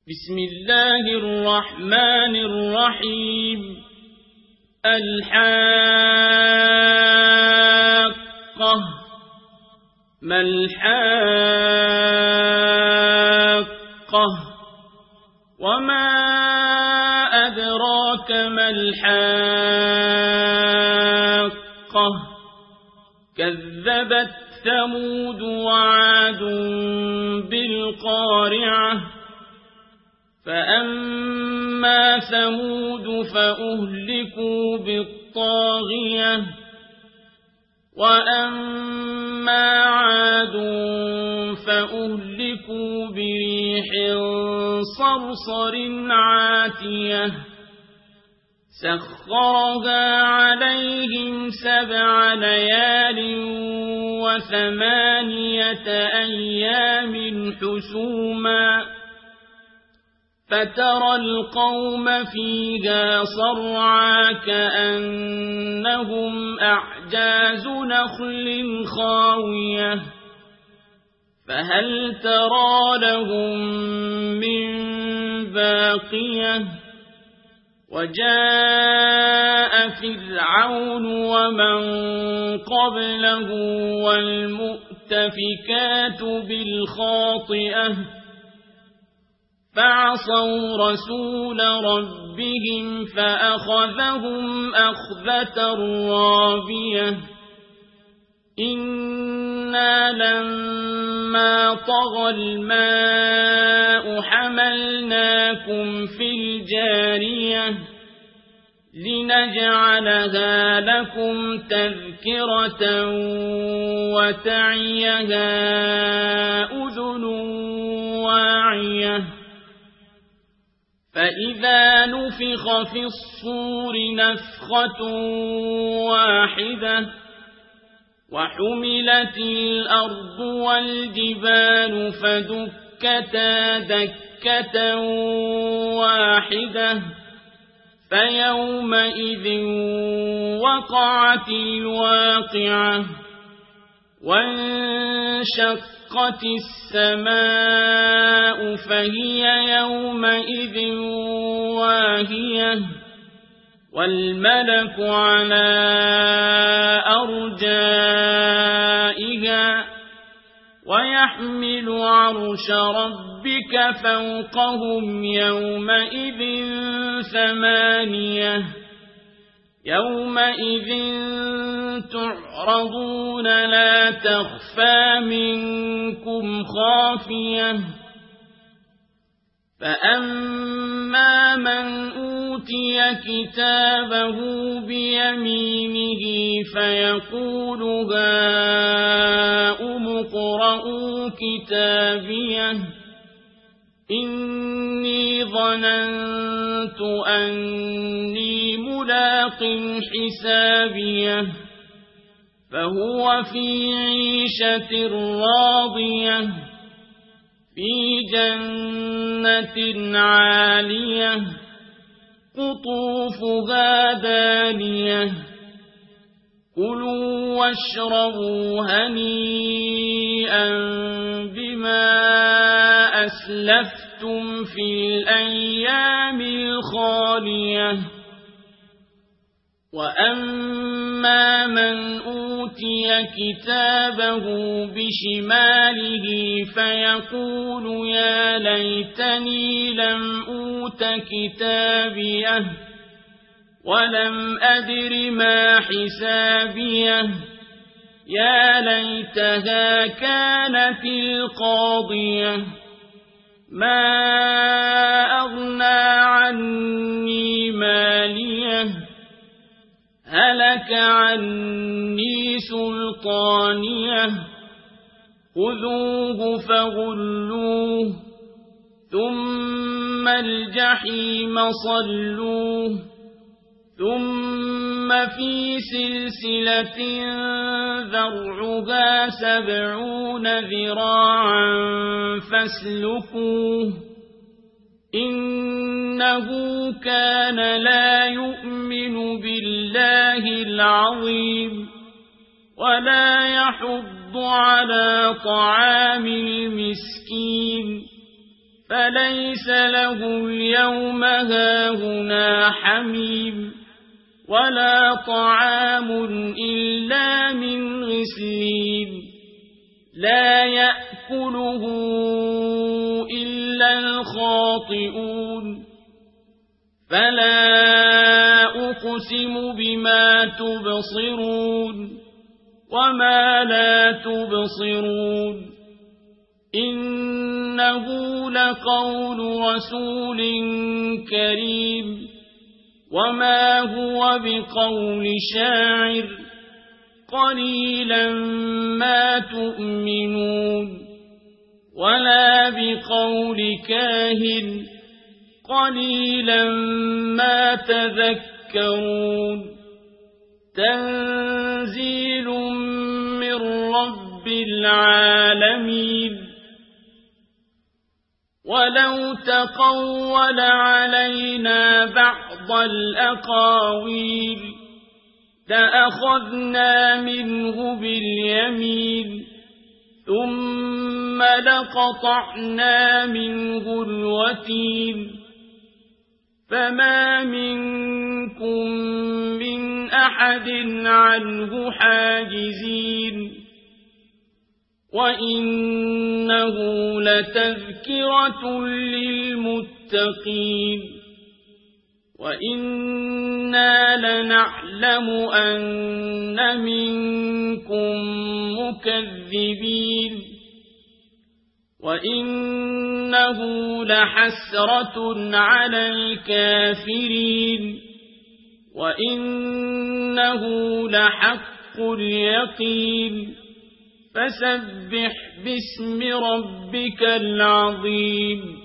بسم الله الرحمن الرحيم الحاقة ما الحاقة وما أدراك ما الحاقة كذبت ثمود وعاد بالقارعة فأما ثمود فأهلكوا بالطاغية وأما عاد فأهلكوا بريح صرصر عاتية سخرها عليهم 7 ليال و8 أيام حسوما فترى القوم فيها صرعا كأنهم أعجاز نخل خاوية فهل ترى لهم من باقية وجاء فرعون ومن قبله والمؤتفكات بالخاطئة فعصوا رسول ربهم فأخذهم أخذة رابية إنا لما طغى الماء حملناكم في الجارية لنجعلها لكم تذكرة وتعيها أذن واعية فإذا نفخ في الصور نفخة واحدة وحملت الأرض والجبال فدكتا دكة واحدة فيومئذ وقعت الواقعة وانشقت السماء فهي يومئذ واهية والملك على أرجائها ويحمل عرش ربك فوقهم يومئذ 8 يومئذ تعرضون لا تخفى منكم خافية فأما من أوتي كتابه بيمينه فيقول هاؤم اقرءوا كتابيه إني ظننت أني ملاق حسابيه فهو في عيشة راضية في جنة عالية قطوفها دانية كلوا واشربوا هنيئا بما أسلفتم في الأيام الخالية وأما من أوتي كتابه بشماله فيقول يا ليتني لم أوت كتابيه ولم أدر ما حسابيه يا ليتها كانت القاضية ما أغنى عني ماليه هلك عني سلطانيه خذوه فغلوه ثم الجحيم صلوه ثم في سلسلة ذرعها 70 ذراعا فاسلكوه إنه كان لا يؤمن بالله العظيم ولا يحض على طعام المسكين فليس له اليوم هاهنا حميم ولا طعام إلا من غسلين لا يأكله إلا الخاطئون فلا أقسم بما تبصرون وما لا تبصرون إنه لقول رسول كريم وما هو بقول شاعر قليلا ما تؤمنون ولا بقول كاهن قليلا ما تذكرون تنزيل من رب العالمين ولو تقول علينا بعض الأقاويل لأخذنا منه باليمين ثم لقطعنا منه الوتين فما منكم من أحد عنه حاجزين وإنه لتذكرة للمتقين وإنا لنعلم أن منكم مكذبين وإنه لحسرة على الكافرين وإنه لحق اليقين فسبح باسم ربك العظيم